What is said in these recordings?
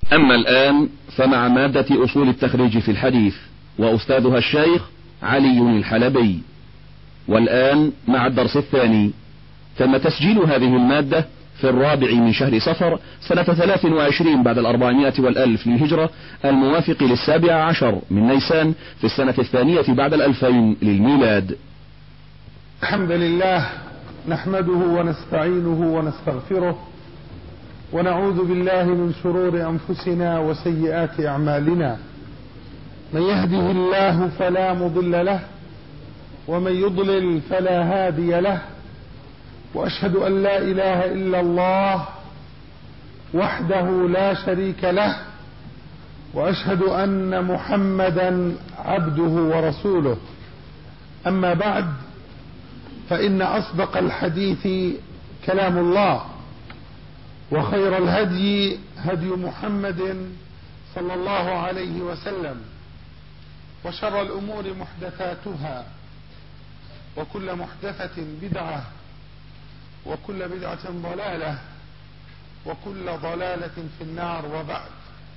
أما الآن فمع مادة أصول التخريج في الحديث وأستاذها الشيخ علي الحلبي. والآن مع الدرس الثاني. تم تسجيل هذه المادة في 4 من شهر صفر سنة 23 بعد 400 والألف للهجرة، الموافق 17 من نيسان في السنة 2 بعد 2000 للميلاد. الحمد لله نحمده ونستعينه ونستغفره ونعوذ بالله من شرور أنفسنا وسيئات أعمالنا. من يهده الله فلا مضل له ومن يضلل فلا هادي له، وأشهد أن لا إله إلا الله وحده لا شريك له، وأشهد أن محمدا عبده ورسوله. أما بعد، فإن أصدق الحديث كلام الله، وخير الهدي هدي محمد صلى الله عليه وسلم، وشر الأمور محدثاتها، وكل محدثة بدعة، وكل بدعة ضلالة، وكل ضلالة في النار. وبعد،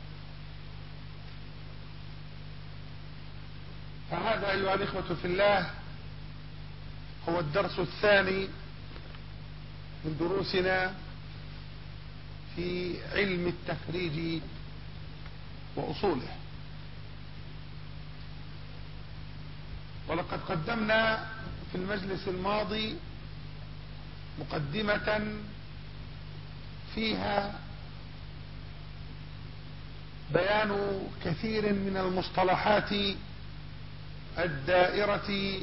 فهذا أيها الإخوة في الله هو الدرس الثاني من دروسنا في علم التخريج وأصوله. ولقد قدمنا في المجلس الماضي مقدمة فيها بيان كثير من المصطلحات الدائرة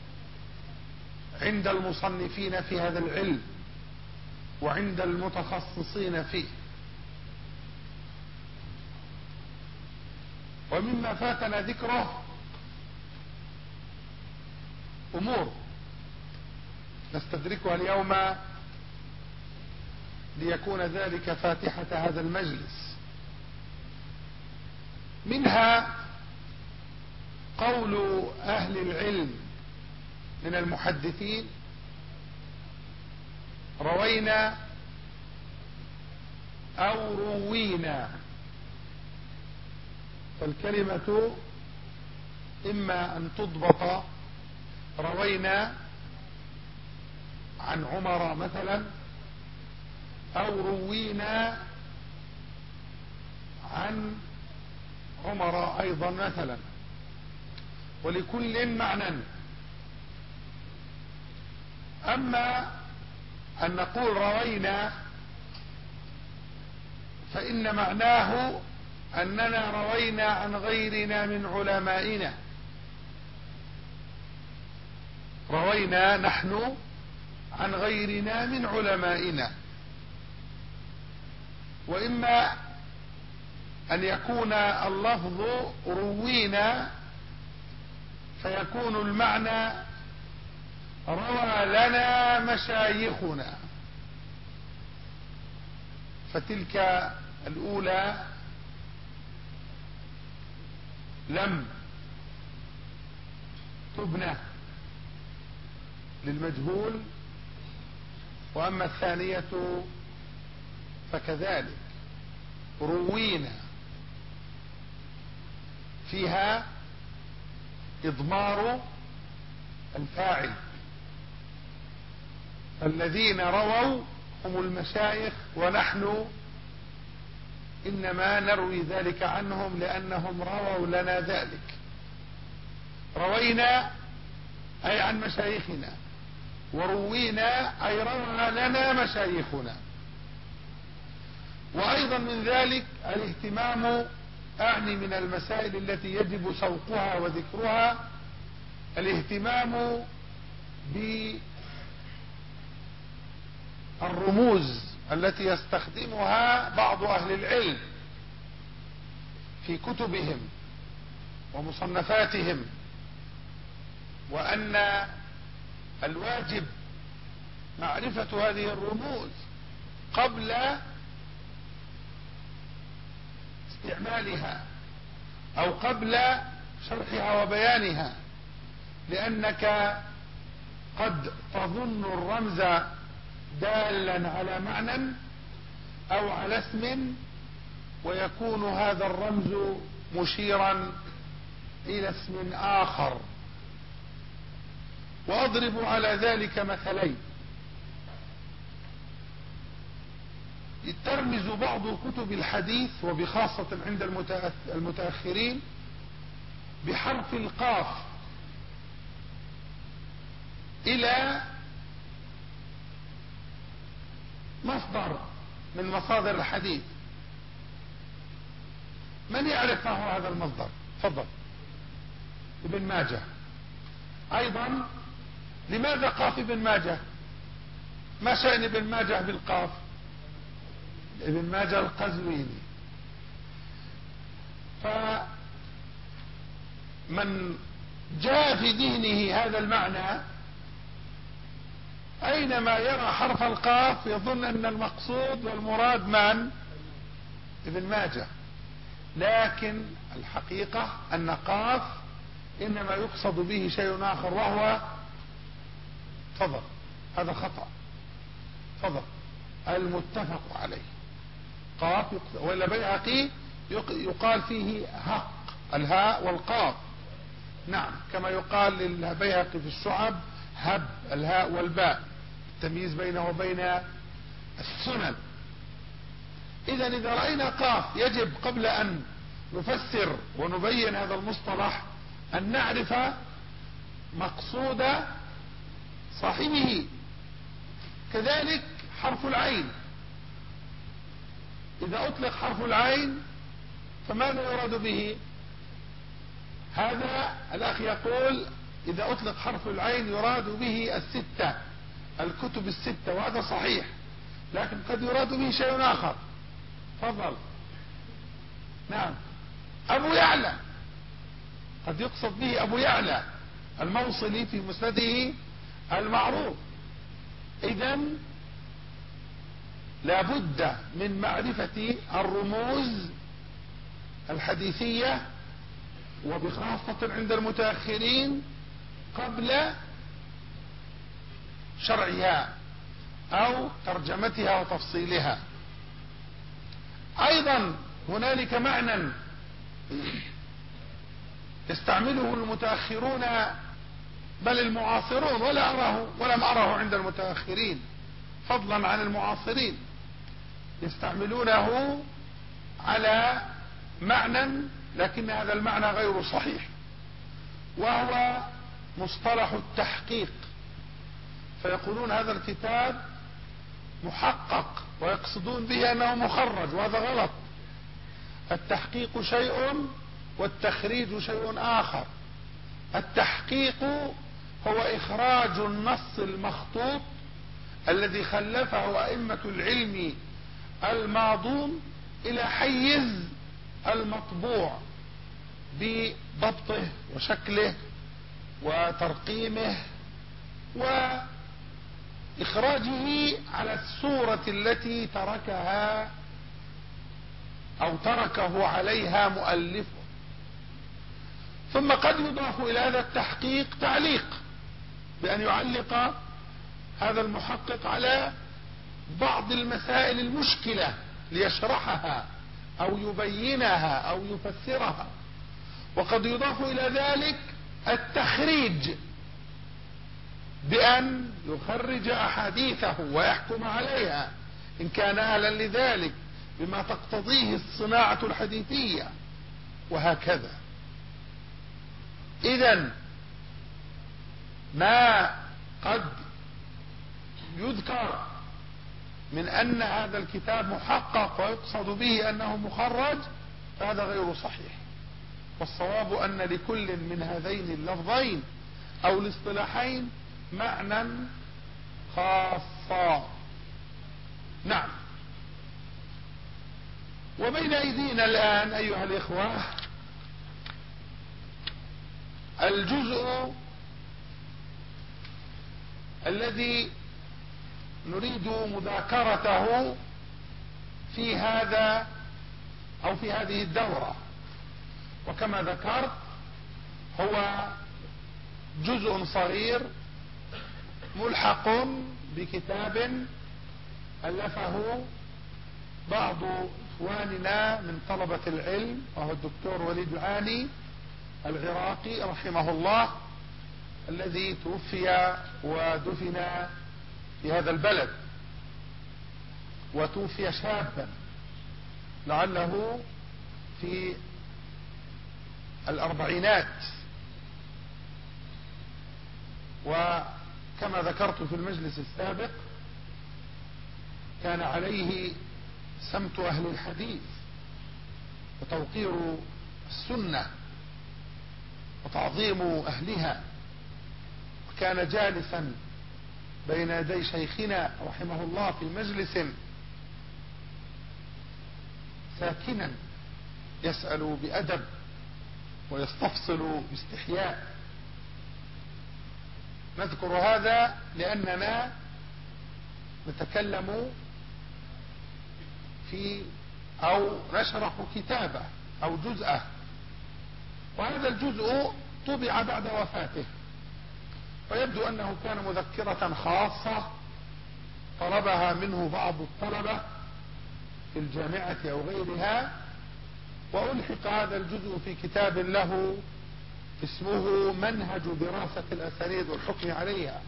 عند المصنفين في هذا العلم وعند المتخصصين فيه. ومما فاتنا ذكره أمور نستدركها اليوم ليكون ذلك فاتحة هذا المجلس. منها قول أهل العلم من المحدثين: روينا أو روينا. فالكلمة إما أن تضبط روينا عن عمر مثلا، أو روينا عن عمر أيضا مثلا، ولكل معنى. أما أن نقول روينا فإن معناه أننا روينا عن غيرنا من علمائنا، روينا نحن عن غيرنا من علمائنا. وإما أن يكون اللفظ روينا فيكون المعنى روى لنا مشايخنا، فتلك الأولى لم تبنى للمجهول، وأما الثانية فكذلك روينا فيها إضمار الفاعل، الذين رووا هم المشايخ، ونحن إنما نروي ذلك عنهم لأنهم رووا لنا ذلك. روينا أي عن مشايخنا، وروينا أي روى لنا مشايخنا. وأيضا من ذلك الاهتمام، أعني من المسائل التي يجب سوقها وذكرها، الاهتمام بالرموز التي يستخدمها بعض أهل العلم في كتبهم ومصنفاتهم، وأن الواجب معرفة هذه الرموز قبل استعمالها أو قبل شرحها وبيانها، لأنك قد تظن الرمز دالا على معنى أو على اسم ويكون هذا الرمز مشيرا إلى اسم آخر. وأضرب على ذلك مثلين. ترمز بعض كتب الحديث وبخاصة عند المتأخرين بحرف القاف إلى مصدر من مصادر الحديث. من يعرف ما هو هذا المصدر؟ تفضل. ابن ماجه. أيضا لماذا قاف ابن ماجه؟ ما شأن ابن ماجه بالقاف؟ ابن ماجه القزويني. فمن جاء في ذهنه هذا المعنى أينما يرى حرف القاف يظن أن المقصود والمراد من؟ ابن ماجه. لكن الحقيقة أن قاف إنما يقصد به شيء آخر وهو فضل. هذا خطأ. فضل المتفق عليه قاف، ولا بيهقي يقال فيه هق، الهاء والقاف. نعم، كما يقال للبيهقي في الشعب هب، الهاء والباء، التمييز بينه وبين السنن. إذا رأينا قاف يجب قبل أن نفسر ونبين هذا المصطلح أن نعرف مقصود صاحبه. كذلك حرف العين، إذا أطلق حرف العين فماذا يراد به؟ هذا الأخ يقول إذا أطلق حرف العين يراد به الستة، الكتب الستة، وهذا صحيح، لكن قد يراد به شيء آخر. تفضل. نعم، أبو يعلى، قد يقصد به أبو يعلى الموصلي في مسنده المعروف. إذن لابد من معرفة الرموز الحديثية وبخاصة عند المتأخرين قبل شرعها أو ترجمتها وتفصيلها. أيضا هنالك معنى يستعمله المتأخرون بل المعاصرون، ولم أره عند المتأخرين فضلا عن المعاصرين، يستعملونه على معنى لكن هذا المعنى غير صحيح، وهو مصطلح التحقيق. فيقولون هذا الكتاب محقق ويقصدون به أنه مخرج، وهذا غلط. التحقيق شيء والتخريج شيء آخر. التحقيق هو إخراج النص المخطوط الذي خلفه أئمة العلم الماضون إلى حيز المطبوع بضبطه وشكله وترقيمه وإخراجه على الصورة التي تركها أو تركه عليها مؤلفه. ثم قد يضاف إلى هذا التحقيق تعليق، بأن يعلق هذا المحقق على بعض المسائل المشكلة ليشرحها أو يبينها أو يفسرها. وقد يضاف إلى ذلك التخريج، بأن يخرج أحاديثه ويحكم عليها إن كان أهلا لذلك بما تقتضيه الصناعة الحديثية، وهكذا. إذن ما قد يذكر من أن هذا الكتاب محقق ويقصد به أنه مخرج فهذا غير صحيح. والصواب أن لكل من هذين اللفظين أو الاصطلاحين معنى خاصا. نعم. وبين أيدينا الآن أيها الإخوة الجزء الذي نريد مذاكرته في هذا أو في هذه الدورة، وكما ذكرت هو جزء صغير ملحق بكتاب ألفه بعض إخواننا من طلبة العلم، وهو الدكتور وليد العاني العراقي رحمه الله، الذي توفي ودفن في هذا البلد، وتوفي شابا لعله في الأربعينات. وكما ذكرت في المجلس السابق كان عليه سمت أهل الحديث وتوقير السنة وتعظيم أهلها، وكان جالسا بين يدي شيخنا رحمه الله في مجلس ساكنا يسأل بأدب ويستفصل باستحياء. نذكر هذا لأننا نتكلم في أو نشرح كتابه أو جزءه، وهذا الجزء طبع بعد وفاته، ويبدو أنه كان مذكرة خاصة طلبها منه بعض الطلبة في الجامعة أو غيرها، وألحق هذا الجزء في كتاب له اسمه منهج دراسة الأسانيد والحكم عليها.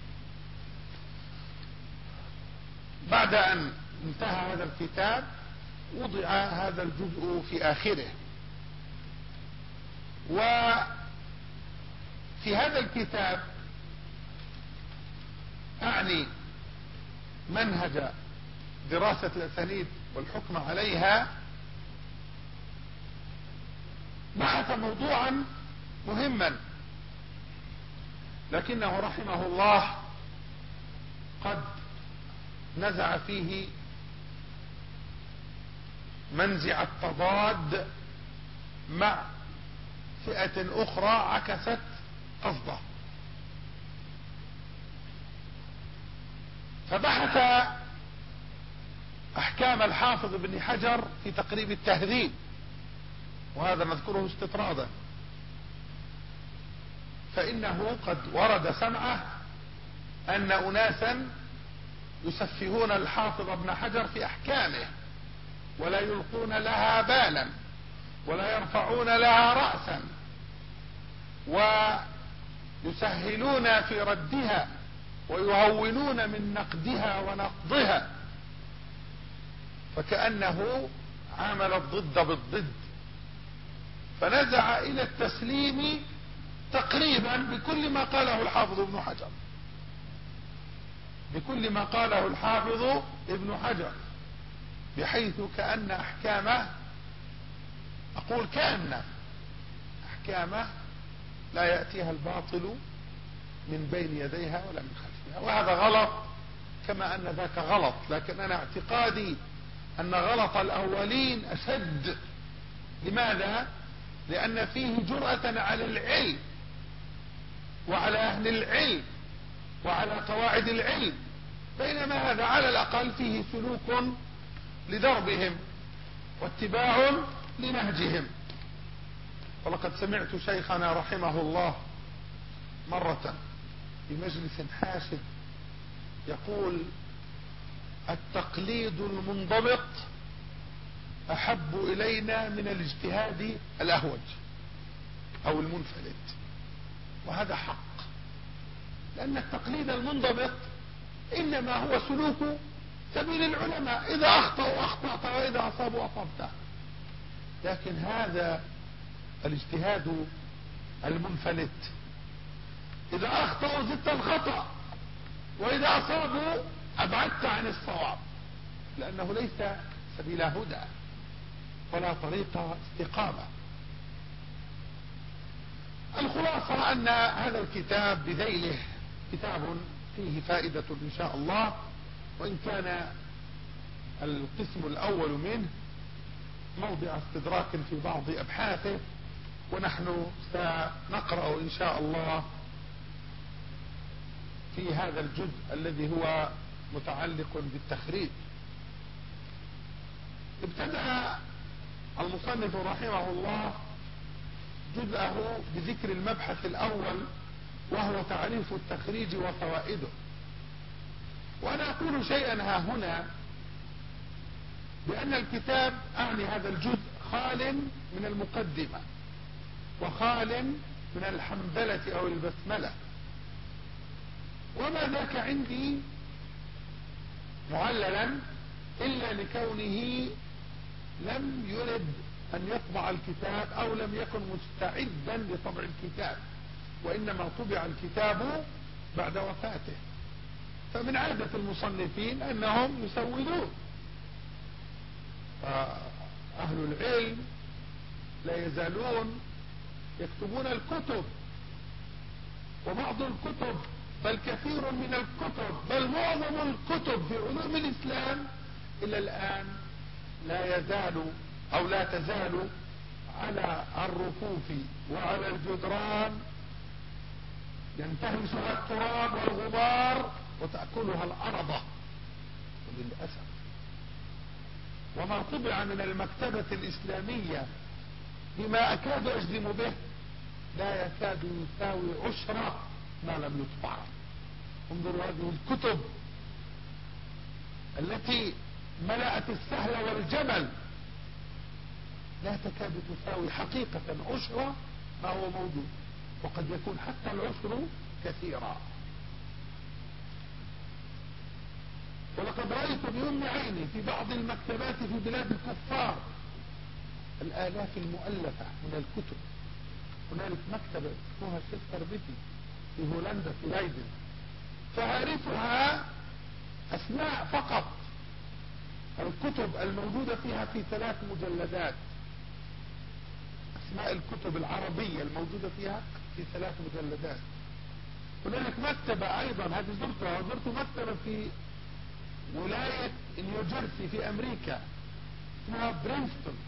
بعد أن انتهى هذا الكتاب وضع هذا الجزء في آخره. وفي هذا الكتاب أعني منهج دراسة الأسانيد والحكم عليها بحث موضوعا مهما، لكنه رحمه الله قد نزع فيه منزع التضاد مع فئة أخرى عكست قصده، فبحث أحكام الحافظ ابن حجر في تقريب التهذيب، وهذا نذكره استطرادا، فإنه قد ورد سمعه أن أناسا يسفهون الحافظ ابن حجر في أحكامه ولا يلقون لها بالا ولا يرفعون لها رأسا ويسهلون في ردها ويهونون من نقدها ونقضها، فكأنه عامل الضد بالضد، فنزع إلى التسليم تقريبا بكل ما قاله الحافظ ابن حجر، بكل ما قاله الحافظ ابن حجر، بحيث كأن أحكامه، أقول كأن أحكامه لا يأتيها الباطل من بين يديها ولا من خلفها، وهذا غلط كما أن ذاك غلط، لكن أنا اعتقادي أن غلط الأولين أشد. لماذا؟ لأن فيه جرأة على العلم وعلى أهل العلم وعلى قواعد العلم، بينما هذا على الأقل فيه سلوك لدربهم واتباع لنهجهم. ولقد سمعت شيخنا رحمه الله مرة في مجلس حاشد يقول: التقليد المنضبط أحب إلينا من الاجتهاد الأهوج أو المنفلت. وهذا حق، لأن التقليد المنضبط إنما هو سلوك سبيل العلماء، إذا أخطأوا أخطأت وإذا أصابوا أصبت. لكن هذا الاجتهاد المنفلت، إذا أخطأوا زدت الخطأ وإذا أصابوا أبعدت عن الصواب، لأنه ليس سبيل هدى ولا طريق استقامة. الخلاصة أن هذا الكتاب بذيله كتاب فيه فائدة إن شاء الله، وإن كان القسم الأول منه موضع استدراك في بعض أبحاثه، ونحن سنقرأ إن شاء الله في هذا الجزء الذي هو متعلق بالتخريج. ابتدأ المصنف رحمه الله جزءه بذكر المبحث الأول، وهو تعريف التخريج وفوائده. وأنا أقول شيئا ها هنا بأن الكتاب أعني هذا الجزء خال من المقدمة وخال من الحمدلة أو البسملة، وما ذاك عندي معللا إلا لكونه لم يرد أن يطبع الكتاب أو لم يكن مستعدا لطبع الكتاب، وإنما طبع الكتاب بعد وفاته. فمن عادة المصنفين أنهم يسودون، فأهل العلم لا يزالون يكتبون الكتب، وبعض الكتب بل كثير من الكتب بل معظم الكتب في علوم الإسلام إلى الآن لا يزال أو لا تزال على الرفوف وعلى الجدران ينتهشها التراب والغبار وتأكلها الأرض للأسف. وما طبع من المكتبة الإسلامية بما أكاد أجزم به لا يكاد يساوي عشر ما لم يطبع. انظروا هذه الكتب التي ملأت السهل والجبل لا تكاد تساوي حقيقة عشر ما هو موجود، وقد يكون حتى العشر كثيرا. ولقد رأيت بأم عيني في بعض المكتبات في بلاد الكفار الآلاف المؤلفة من الكتب. هنالك مكتبة اسمها سيستر بيتي في هولندا في لايدن، فعرفها أسماء فقط. الكتب الموجودة فيها في 3 مجلدات، أسماء الكتب العربية الموجودة فيها في 3 مجلدات. هنالك مكتبة أيضا هذه زرتها، زرت مكتبة في ولاية نيوجيرسي في أمريكا اسمها برينستون،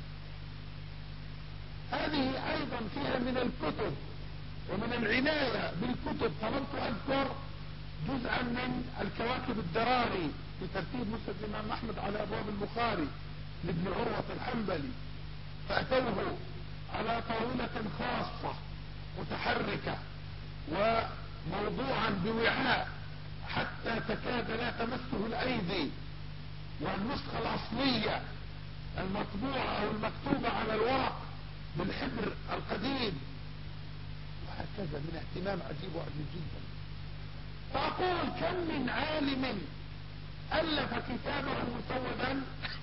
هذه أيضا فيها من الكتب ومن العناية بالكتب. طلبت أذكر جزءا من الكواكب الدراري في ترتيب مسند الإمام أحمد على أبواب البخاري لابن عروة الحنبلي، فأتوه على طاولة خاصة متحركة وموضوعا بوعاء حتى تكاد لا تمسه الأيدي، والنسخة الأصلية المطبوعة أو المكتوبة على الورق بالحبر القديم، وهكذا من اهتمام عجيب وعجيب جدا. فأقول كم من عالم ألف كتابه مسودا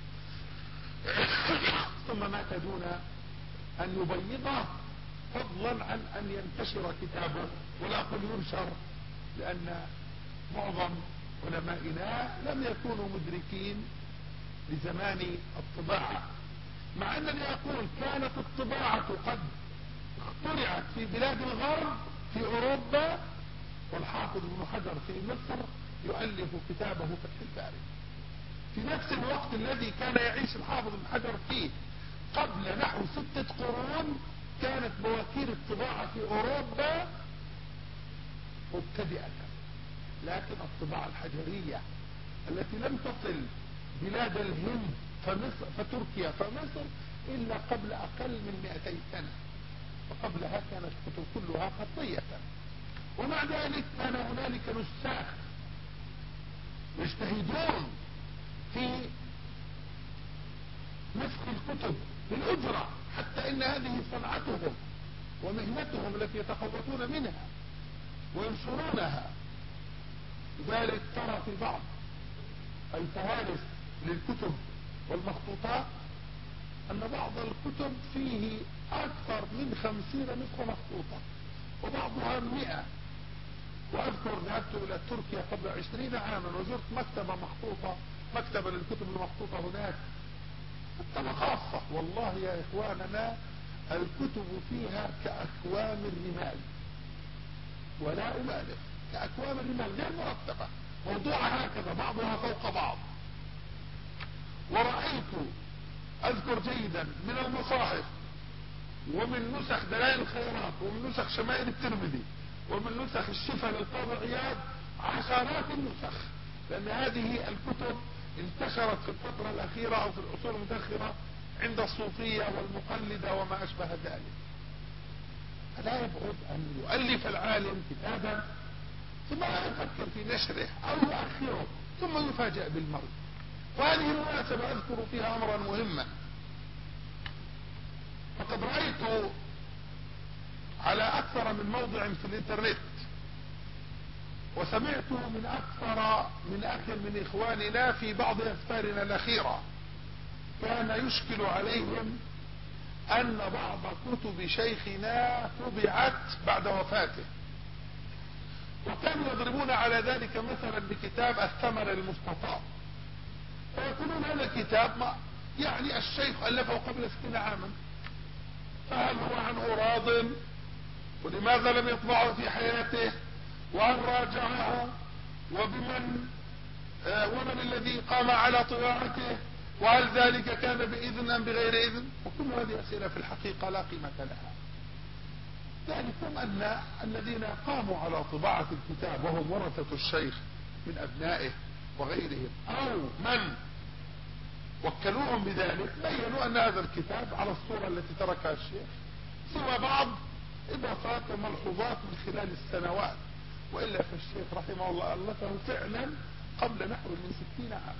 ثم مات دون أن يبيضه، فضلا عن أن ينتشر كتابه، ولا أقول ينشر، لأن معظم علمائنا لم يكونوا مدركين لزمان الطباعة. مع أنني أقول كانت الطباعة قد اخترعت في بلاد الغرب في أوروبا، والحافظ ابن حجر في مصر يؤلف كتابه فتح الباري في نفس الوقت الذي كان يعيش الحافظ ابن حجر فيه قبل نحو 6 قرون. كانت بواكير الطباعة في أوروبا مبتدئة، لكن الطباعة الحجرية التي لم تصل بلاد الهند فتركيا فمصر إلا قبل أقل من 200 سنة، وقبلها كانت الكتب كلها خطية. ومع ذلك كان هنالك نساخ يجتهدون في نسخ الكتب بالأجرة، حتى إن هذه صنعتهم ومهنتهم التي يتخوفون منها وينشرونها. لذلك ترى في بعض الفهارس للكتب والمخطوطات أن بعض الكتب فيه أكثر من 50 نسخة مخطوطة وبعضها 100. وأذكر ذهبت إلى تركيا قبل 20 عاما وزرت مكتبة مخطوطة، مكتبة للكتب المخطوطة هناك، مكتبة خاصة. والله يا إخواننا الكتب فيها كأكوام الرمال، ولا أبالغ، كأكوام الرمال غير مرتبة، موضوعها هكذا بعضها فوق بعض. ورأيت أذكر جيدا من المصاحف ومن نسخ دلائل الخيرات ومن نسخ شمائل الترمذي ومن نسخ الشفا للقاضي عياض عشرات النسخ، لأن هذه الكتب انتشرت في الفترة الأخيرة أو في العصور المتأخرة عند الصوفية والمقلدة وما أشبه ذلك. فلا يبعد أن يؤلف العالم كتابا ثم يفكر في نشره أو يؤخره ثم يفاجأ بالموت. وهذه المناسبة أذكر فيها أمرا مهما. فقد رأيت على أكثر من موضع في الإنترنت، وسمعت من أكثر من أخ من إخواننا في بعض أسفارنا الأخيرة كان يشكل عليهم أن بعض كتب شيخنا طبعت بعد وفاته، وكانوا يضربون على ذلك مثلا بكتاب الثمر المستطاب، ويقولون هذا الكتاب يعني الشيخ ألفه قبل 60 عاما، فهل هو عنه راض؟ ولماذا لم يطبعه في حياته؟ وهل راجعه؟ ومن الذي قام على طباعته؟ وهل ذلك كان بإذن أم بغير إذن؟ وكل هذه أسئلة في الحقيقة لا قيمة لها. ذلكم أن الذين قاموا على طباعة الكتاب وهم ورثة الشيخ من أبنائه وغيرهم أو من وكلوهم بذلك بينوا أن هذا الكتاب على الصورة التي تركها الشيخ سوى بعض إضافات وملحوظات من خلال السنوات، وإلا فالشيخ رحمه الله ألفه فعلا قبل نحو من 60 عام.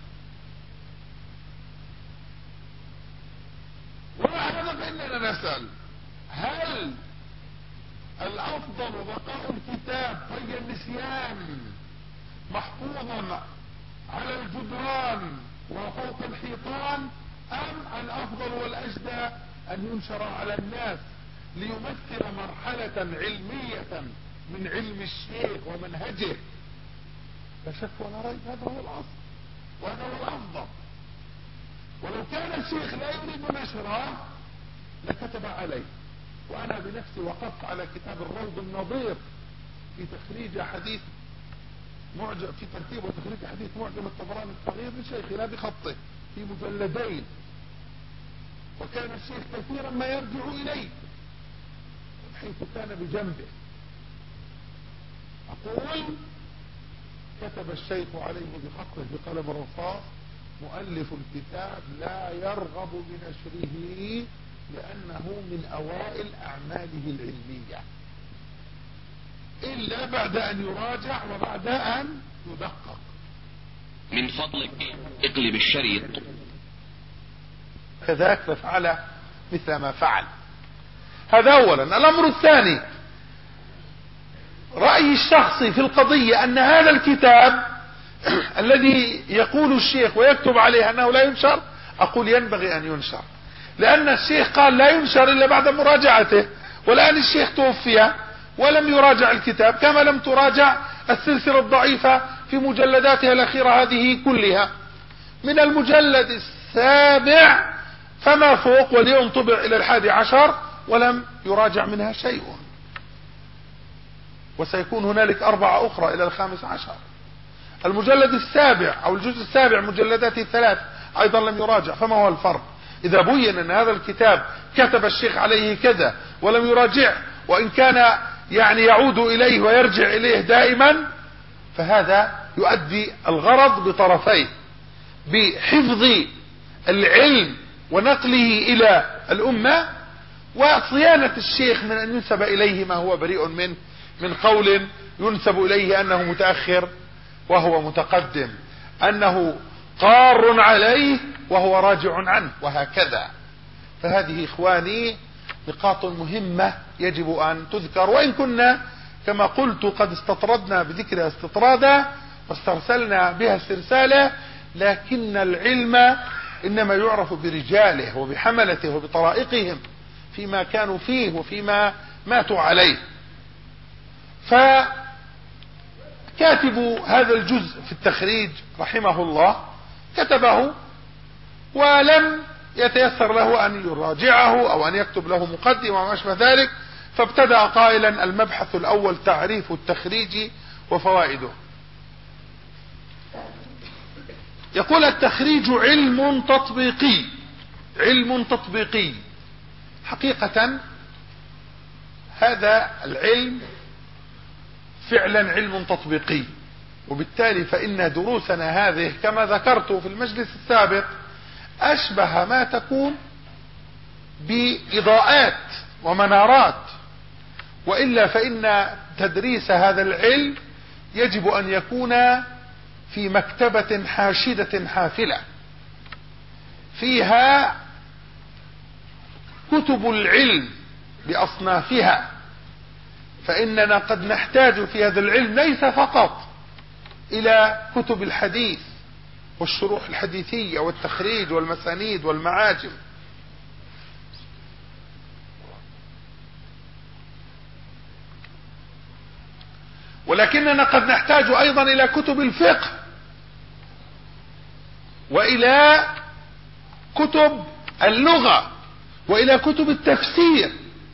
ومع هذا فإننا نسأل هل الأفضل بقاء الكتاب طي النسيان محفوظا على الجدران وفوق الحيطان، أم الأفضل والأجدى أن ينشر على الناس ليمثل مرحلة علمية من علم الشيخ ومنهجه؟ لا شك ولا ريب هذا هو الأصل وهذا هو الأفضل. ولو كان الشيخ لا يريد نشره لكتب عليه. وأنا بنفسي وقفت على كتاب الروض النظير في تخريج حديث معجم، في ترتيب وتخريج حديث معجم الطبراني الصغير لشيخنا بخطه في مجلدين، وكان الشيخ كثيرا ما يرجع إليه حيث كان بجنبه. أقول كتب الشيخ عليه بخطه بقلم الرصاص: مؤلف الكتاب لا يرغب بنشره لأنه من أوائل أعماله العلمية إلا بعد أن يراجع وبعد أن يدقق. من فضلك اقلب الشريط. كذلك ففعل مثل ما فعل. هذا أولا. الأمر الثاني، رأيي الشخصي في القضية أن هذا الكتاب الذي يقول الشيخ ويكتب عليه أنه لا ينشر، أقول ينبغي أن ينشر، لأن الشيخ قال لا ينشر إلا بعد مراجعته، والآن الشيخ توفي ولم يراجع الكتاب، كما لم تراجع السلسلة الضعيفة في مجلداتها الأخيرة هذه كلها من المجلد 7 فما فوق، واليوم طبع إلى 11 ولم يراجع منها شيء، وسيكون هنالك 4 أخرى إلى 15. المجلد 7 أو الجزء 7 مجلداته 3 أيضا لم يراجع. فما هو الفرق؟ إذا بين أن هذا الكتاب كتب الشيخ عليه كذا ولم يراجع، وإن كان يعني يعود إليه ويرجع إليه دائما، فهذا يؤدي الغرض بطرفيه: بحفظ العلم ونقله إلى الأمة، وصيانة الشيخ من أن ينسب إليه ما هو بريء منه، من قول ينسب إليه أنه متأخر وهو متقدم، أنه قار عليه وهو راجع عنه، وهكذا. فهذه إخواني نقاط مهمة يجب أن تذكر، وإن كنا كما قلت قد استطردنا بذكرها استطرادا واسترسلنا بها استرسالا، لكن العلم إنما يعرف برجاله وبحملته وبطرائقهم فيما كانوا فيه وفيما ماتوا عليه. فكاتب هذا الجزء في التخريج رحمه الله كتبه ولم يتيسر له أن يراجعه أو أن يكتب له مقدمة وما أشبه ذلك، فابتدأ قائلا: المبحث الأول تعريف التخريج وفوائده. يقول: التخريج علم تطبيقي. علم تطبيقي حقيقة هذا العلم فعلا علم تطبيقي، وبالتالي فإن دروسنا هذه كما ذكرت في المجلس السابق أشبه ما تكون بإضاءات ومنارات، وإلا فإن تدريس هذا العلم يجب أن يكون في مكتبة حاشدة حافلة، فيها كتب العلم بأصنافها، فإننا قد نحتاج في هذا العلم ليس فقط إلى كتب الحديث والشروح الحديثية والتخريج والمسانيد والمعاجم، ولكننا قد نحتاج أيضا إلى كتب الفقه وإلى كتب اللغة وإلى كتب التفسير.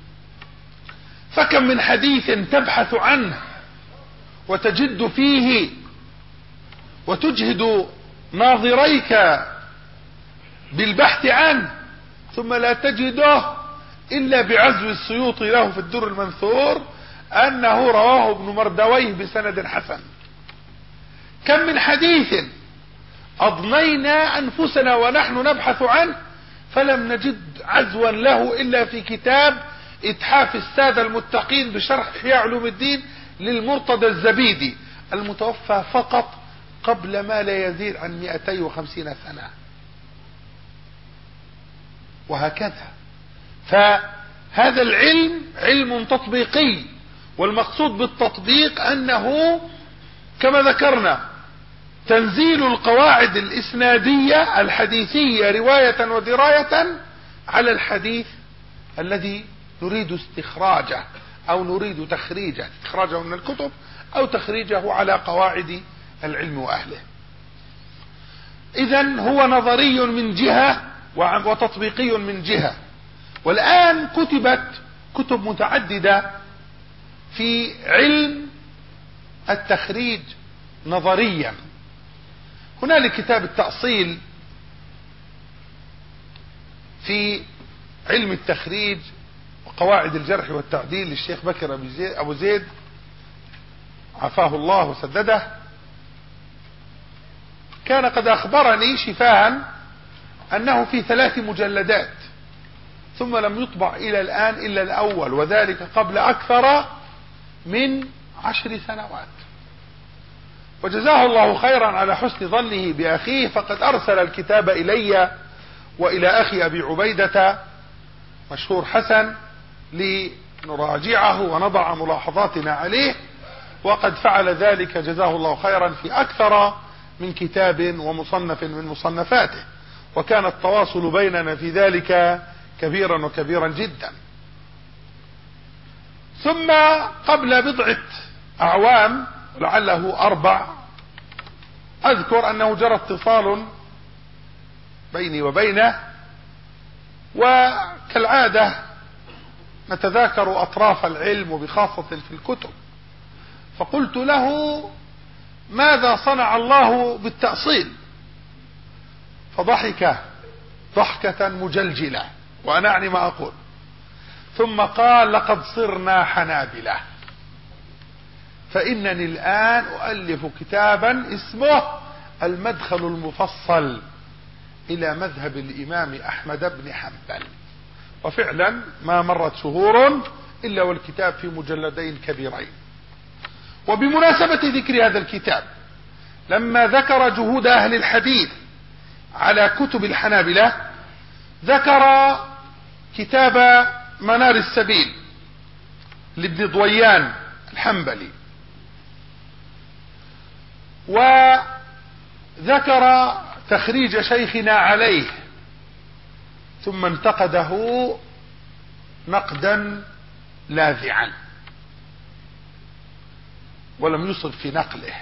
فكم من حديث تبحث عنه وتجد فيه وتجهد ناظريك بالبحث عنه، ثم لا تجده إلا بعزو السيوطي له في الدر المنثور أنه رواه ابن مردويه بسند حسن. كم من حديث أضنينا أنفسنا ونحن نبحث عنه فلم نجد عزوا له إلا في كتاب إتحاف السادة المتقين بشرح إحياء علوم الدين للمرتضى الزبيدي المتوفى فقط قبل ما لا يزيد عن 250 سنة. وهكذا، فهذا العلم علم تطبيقي، والمقصود بالتطبيق أنه كما ذكرنا تنزيل القواعد الإسنادية الحديثية رواية ودراية على الحديث الذي نريد استخراجه أو نريد تخريجه، استخراجه من الكتب أو تخريجه على قواعد العلم وأهله. إذن هو نظري من جهة وتطبيقي من جهة. والآن كتبت كتب متعددة في علم التخريج نظريا. هنالك كتاب التأصيل في علم التخريج وقواعد الجرح والتعديل للشيخ بكر أبو زيد عفاه الله وسدده. كان قد أخبرني شفاها أنه في 3 مجلدات، ثم لم يطبع إلى الآن إلا الأول، وذلك قبل أكثر من 10 سنوات. وجزاه الله خيرا على حسن ظنه بأخيه، فقد أرسل الكتاب إلي وإلى أخي أبي عبيدة مشهور حسن لنراجعه ونضع ملاحظاتنا عليه، وقد فعل ذلك جزاه الله خيرا في أكثر من كتاب ومصنف من مصنفاته، وكان التواصل بيننا في ذلك كبيرا وكبيرا جدا. ثم قبل بضعة أعوام لعله 4 أذكر أنه جرى اتصال بيني وبينه، وكالعادة نتذاكر أطراف العلم وبخاصة في الكتب. فقلت له: ماذا صنع الله بالتأصيل؟ فضحك ضحكة مجلجلة، وأنا أعني ما أقول، ثم قال: لقد صرنا حنابلة، فإنني الآن أؤلف كتابا اسمه المدخل المفصل إلى مذهب الإمام أحمد بن حنبل. وفعلا ما مرت شهور إلا والكتاب في مجلدين كبيرين. وبمناسبة ذكر هذا الكتاب، لما ذكر جهود أهل الحديث على كتب الحنابلة ذكر كتاب منار السبيل لابن ضويان الحنبلي، وذكر تخريج شيخنا عليه، ثم انتقده نقدا لاذعا ولم يصب في نقله.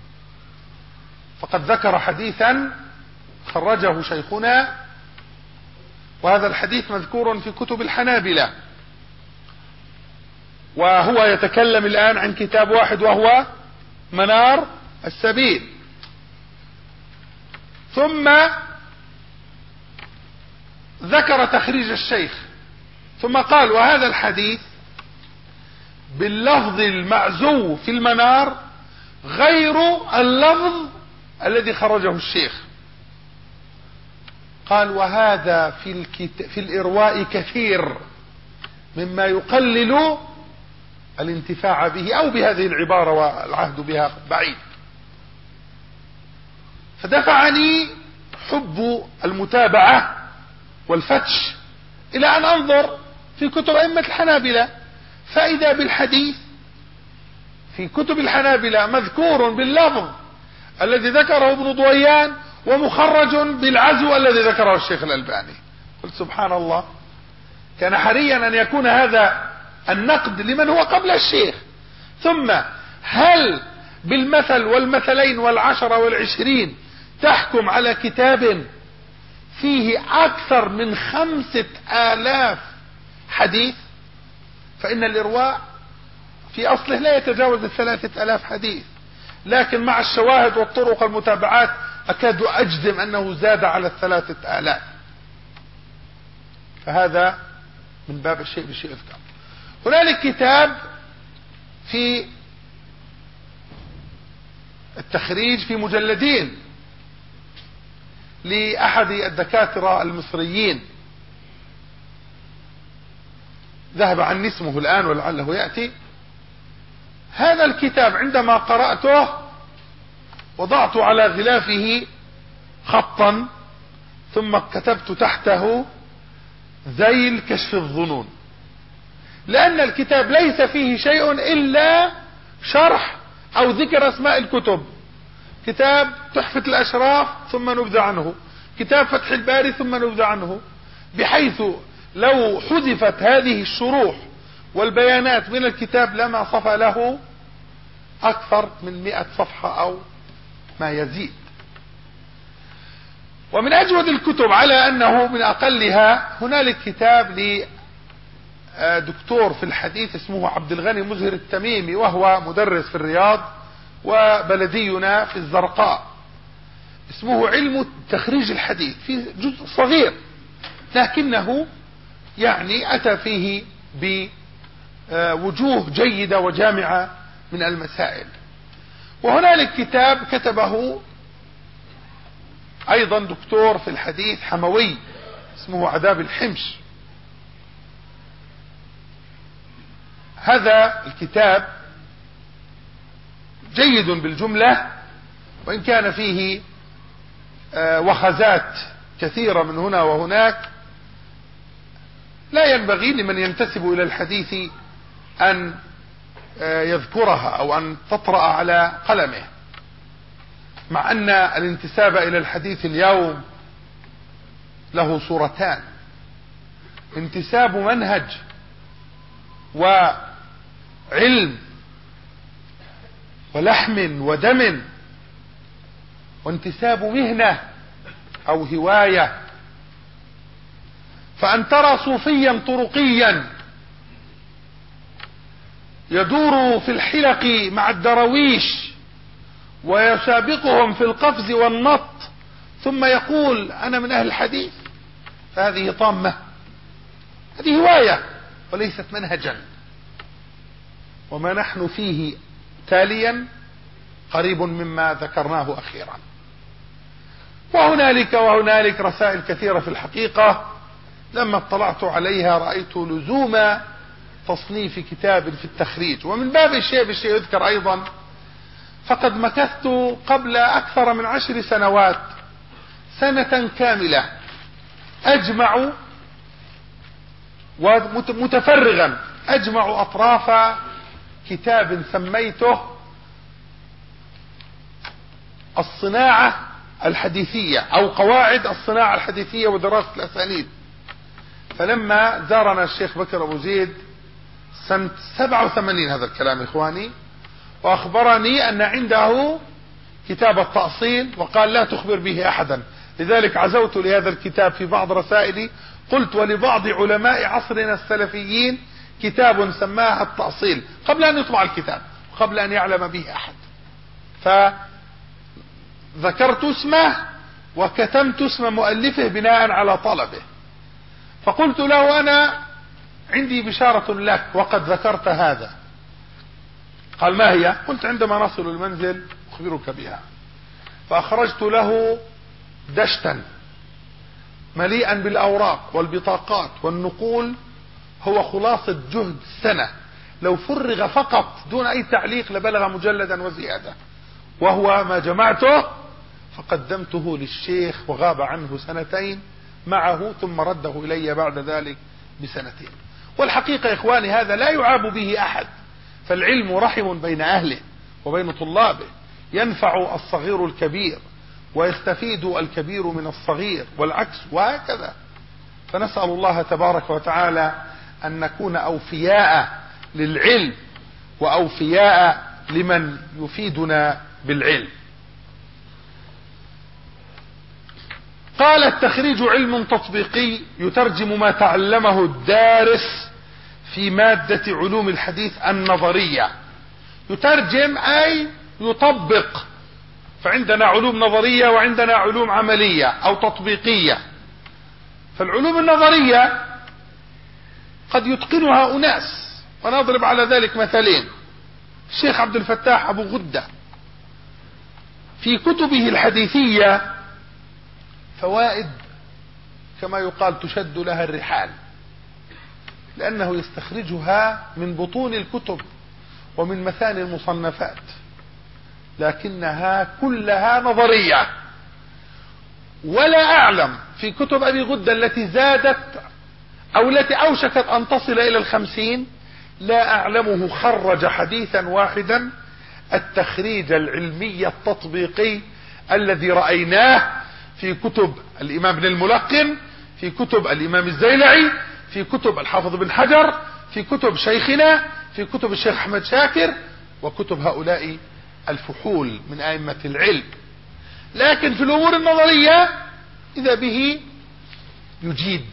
فقد ذكر حديثا خرجه شيخنا، وهذا الحديث مذكور في كتب الحنابلة، وهو يتكلم الآن عن كتاب واحد وهو منار السبيل. ثم ذكر تخريج الشيخ، ثم قال: وهذا الحديث باللفظ المعزو في المنار غير اللفظ الذي خرجه الشيخ. قال: وهذا في الإرواء كثير مما يقلل الانتفاع به أو بهذه العبارة، والعهد بها بعيد. فدفعني حب المتابعة والفتش إلى أن أنظر في كتب أئمة الحنابلة، فإذا بالحديث في كتب الحنابلة مذكور باللفظ الذي ذكره ابن ضويان ومخرج بالعزو الذي ذكره الشيخ الألباني. قلت سبحان الله، كان حريا أن يكون هذا النقد لمن هو قبل الشيخ. ثم هل بالمثل والمثلين والعشرة والعشرين تحكم على كتاب فيه أكثر من 5000 حديث؟ فإن الإرواء في أصله لا يتجاوز 3000 حديث، لكن مع الشواهد والطرق المتابعات أكاد أجزم أنه زاد على 3000. فهذا من باب الشيء بالشيء يذكر. هنالك كتاب في التخريج في مجلدين لأحد الدكاترة المصريين، ذهب عني اسمه الآن ولعله يأتي. هذا الكتاب عندما قرأته وضعت على غلافه خطا ثم كتبت تحته ذيل كشف الظنون، لأن الكتاب ليس فيه شيء إلا شرح أو ذكر أسماء الكتب. كتاب تحفة الأشراف ثم نبذ عنه، كتاب فتح الباري ثم نبذ عنه، بحيث لو حذفت هذه الشروح والبيانات من الكتاب لما صفى له أكثر من 100 صفحة أو ما يزيد. ومن أجود الكتب على أنه من أقلها هنالك كتاب لدكتور في الحديث اسمه عبد الغني مزهر التميمي، وهو مدرس في الرياض وبلدينا في الزرقاء، اسمه علم تخريج الحديث، في جزء صغير لكنه يعني أتى فيه بوجوه جيدة وجامعة من المسائل. وهنالك كتاب كتبه أيضا دكتور في الحديث حموي اسمه عذاب الحمش. هذا الكتاب جيد بالجملة، وإن كان فيه وخزات كثيرة من هنا وهناك لا ينبغي لمن ينتسب إلى الحديث أن يذكرها أو أن تطرأ على قلمه، مع أن الانتساب إلى الحديث اليوم له صورتان: انتساب منهج وعلم ولحم ودم، وانتساب مهنة أو هواية. فأن ترى صوفيا طرقيا يدور في الحلق مع الدرويش ويسابقهم في القفز والنط ثم يقول أنا من أهل الحديث، فهذه طامة، هذه هواية وليست منهجا. وما نحن فيه تاليا قريب مما ذكرناه أخيرا. وهنالك رسائل كثيرة في الحقيقة لما اطلعت عليها رأيت لزوم تصنيف كتاب في التخريج. ومن باب الشيء بالشيء يذكر أيضا، فقد مكثت قبل أكثر من 10 سنوات سنة كاملة أجمع ومتفرغا أجمع أطراف كتاب سميته الصناعة الحديثية أو قواعد الصناعة الحديثية ودراسة الأسانيد. فلما زارنا الشيخ بكر أبو زيد سنة 87 هذا الكلام إخواني، وأخبرني أن عنده كتاب التأصيل وقال لا تخبر به أحدا، لذلك عزوت لهذا الكتاب في بعض رسائلي، قلت ولبعض علماء عصرنا السلفيين كتاب سماه التأصيل قبل أن يطبع الكتاب وقبل أن يعلم به أحد. فذكرت اسمه وكتمت اسم مؤلفه بناء على طلبه، فقلت له أنا عندي بشارة لك وقد ذكرت هذا. قال ما هي؟ قلت عندما نصل المنزل أخبرك بها. فأخرجت له دشتا مليئا بالأوراق والبطاقات والنقول، هو خلاصة جهد سنة، لو فرغ فقط دون أي تعليق لبلغ مجلدا وزيادة، وهو ما جمعته فقدمته للشيخ وغاب عنه 2 معه ثم رده إلي بعد ذلك بسنتين. والحقيقة يا إخواني هذا لا يعاب به أحد، فالعلم رحم بين أهله وبين طلابه، ينفع الصغير الكبير ويستفيد الكبير من الصغير والعكس وهكذا. فنسأل الله تبارك وتعالى أن نكون أوفياء للعلم وأوفياء لمن يفيدنا بالعلم. قال التخريج علم تطبيقي يترجم ما تعلمه الدارس في مادة علوم الحديث النظرية. يترجم أي يطبق، فعندنا علوم نظرية وعندنا علوم عملية أو تطبيقية. فالعلوم النظرية قد يتقنها أناس، ونضرب على ذلك مثالين. الشيخ عبد الفتاح أبو غدة في كتبه الحديثية فوائد كما يقال تشد لها الرحال، لأنه يستخرجها من بطون الكتب ومن مثاني المصنفات، لكنها كلها نظرية. ولا أعلم في كتب أبي غدة التي زادت أو التي أوشكت أن تصل إلى 50 لا أعلمه خرج حديثا واحدا التخريج العلمي التطبيقي الذي رأيناه في كتب الإمام ابن الملقن، في كتب الإمام الزيلعي، في كتب الحافظ بن حجر، في كتب شيخنا، في كتب الشيخ أحمد شاكر، وكتب هؤلاء الفحول من أئمة العلم. لكن في الأمور النظرية إذا به يجيد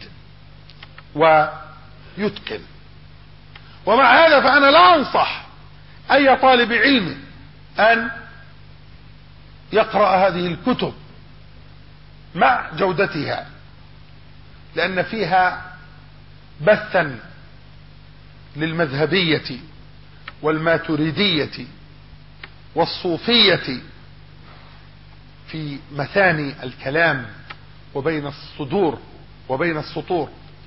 ويتقن. ومع هذا فأنا لا أنصح أي طالب علم أن يقرأ هذه الكتب مع جودتها، لأن فيها بثا للمذهبية والماتريدية والصوفية في مثاني الكلام وبين الصدور وبين السطور.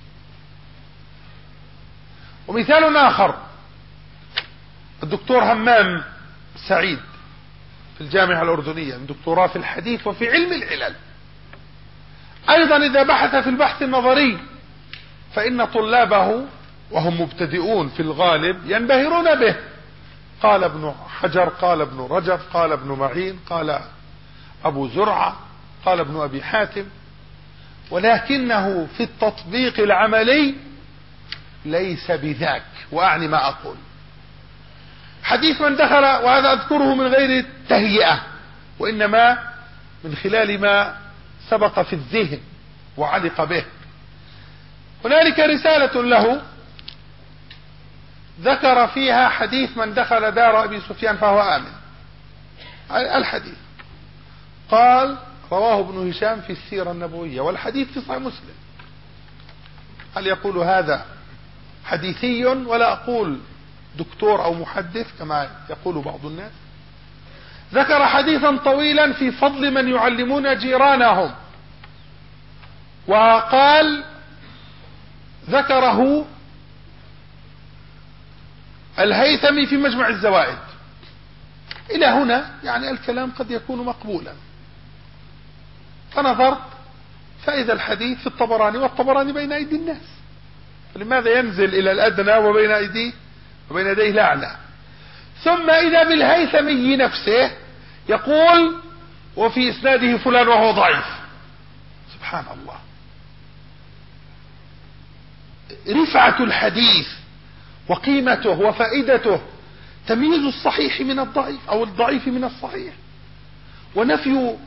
ومثال آخر الدكتور همام سعيد في الجامعة الأردنية من دكتوراه في الحديث وفي علم العلل، أيضا إذا بحث في البحث النظري فإن طلابه وهم مبتدئون في الغالب ينبهرون به. قال ابن حجر، قال ابن رجب، قال ابن معين، قال أبو زرعة، قال ابن أبي حاتم، ولكنه في التطبيق العملي ليس بذاك. وأعني ما أقول. حديث من دخل، وهذا أذكره من غير تهيئة وإنما من خلال ما سبق في الذهن وعلق به. هنالك رسالة له ذكر فيها حديث من دخل دار أبي سفيان فهو آمن. الحديث قال رواه ابن هشام في السيرة النبوية، والحديث في صحيح مسلم. هل يقول هذا حديثي؟ ولا أقول دكتور أو محدث كما يقول بعض الناس. ذكر حديثا طويلا في فضل من يعلمون جيرانهم، وقال ذكره الهيثمي في مجمع الزوائد. إلى هنا يعني الكلام قد يكون مقبولا. فنظرت فإذا الحديث في الطبراني، والطبراني بين أيدي الناس، فلماذا ينزل إلى الأدنى وبين يديه الأعلى؟ ثم إذا بالهيثمي نفسه يقول وفي إسناده فلان وهو ضعيف. سبحان الله. رفعة الحديث وقيمته وفائدته تمييز الصحيح من الضعيف أو الضعيف من الصحيح، ونفي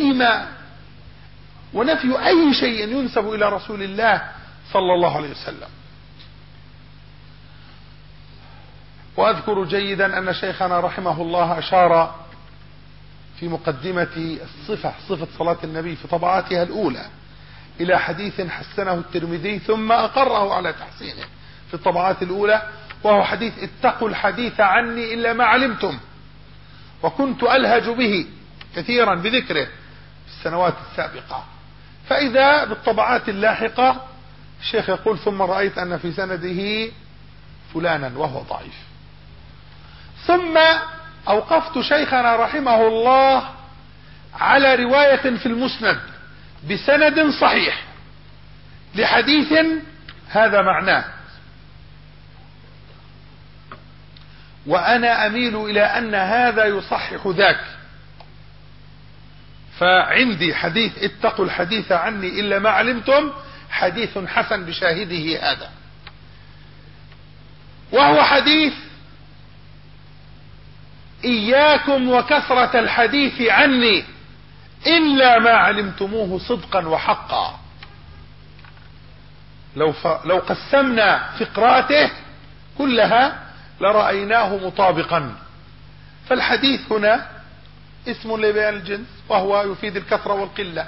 أي شيء ينسب إلى رسول الله صلى الله عليه وسلم. وأذكر جيدا أن شيخنا رحمه الله أشار في مقدمة صفة صلاة النبي في طبعاتها الأولى إلى حديث حسنه الترمذي ثم أقره على تحسينه في الطبعات الأولى، وهو حديث اتقوا الحديث عني إلا ما علمتم، وكنت ألهج به كثيرا بذكره في السنوات السابقة. فإذا بالطبعات اللاحقة الشيخ يقول ثم رأيت أن في سنده فلانا وهو ضعيف. ثم أوقفت شيخنا رحمه الله على رواية في المسند بسند صحيح لحديث هذا معناه. وأنا أميل إلى أن هذا يصحح ذاك. فعندي حديث اتقوا الحديث عني إلا ما علمتم حديث حسن بشاهده هذا، وهو حديث إياكم وكثرة الحديث عني إلا ما علمتموه صدقا وحقا. لو قسمنا فقراته كلها لرأيناه مطابقا. فالحديث هنا اسم لبيان الجنس وهو يفيد الكثرة والقلة،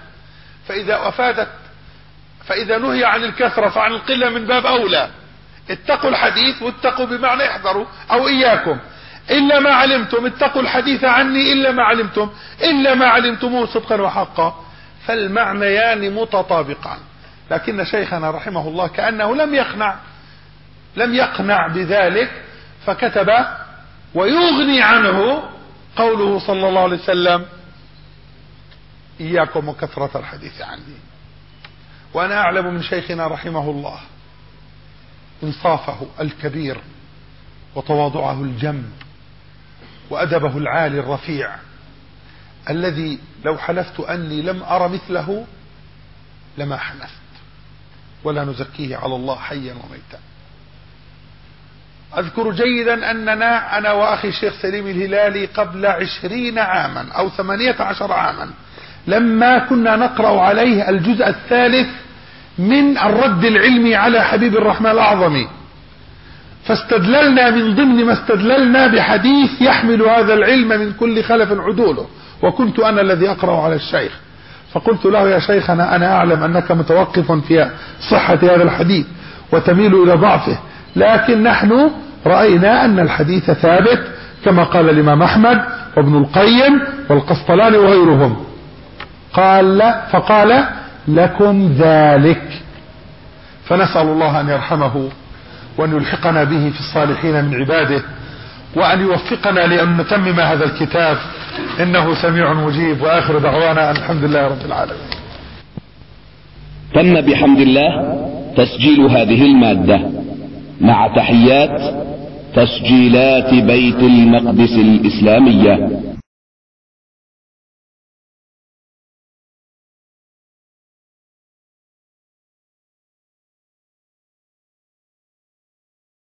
فإذا نهي عن الكثرة فعن القلة من باب أولى. اتقوا الحديث، واتقوا بمعنى احذروا أو إياكم. إلا ما علمتم، اتقوا الحديث عني إلا ما علمتم، إلا ما علمتموه صدقا وحقا، فالمعنيان متطابقان. لكن شيخنا رحمه الله كأنه لم يقنع بذلك، فكتب ويغني عنه قوله صلى الله عليه وسلم إياكم وكثرة الحديث عني. وأنا أعلم من شيخنا رحمه الله انصافه الكبير وتواضعه الجم وأدبه العالي الرفيع، الذي لو حلفت أني لم أر مثله لما حلفت، ولا نزكيه على الله حيا وميتا. أذكر جيدا أننا أنا وأخي الشيخ سليم الهلالي قبل 20 عاما أو 18 عاما لما كنا نقرأ عليه الجزء الثالث من الرد العلمي على حبيب الرحمن الأعظمي، فاستدللنا من ضمن ما استدللنا بحديث يحمل هذا العلم من كل خلف عدوله، وكنت أنا الذي أقرأ على الشيخ، فقلت له يا شيخنا أنا أعلم أنك متوقف في صحة هذا الحديث وتميل إلى ضعفه، لكن نحن رأينا أن الحديث ثابت كما قال الإمام أحمد وابن القيم والقسطلاني وغيرهم. فقال لكم ذلك. فنسأل الله أن يرحمه وأن يلحقنا به في الصالحين من عباده، وأن يوفقنا لأن نتمم هذا الكتاب، إنه سميع مجيب. وآخر دعوانا الحمد لله رب العالمين. تم بحمد الله تسجيل هذه المادة مع تحيات تسجيلات بيت المقدس الإسلامية.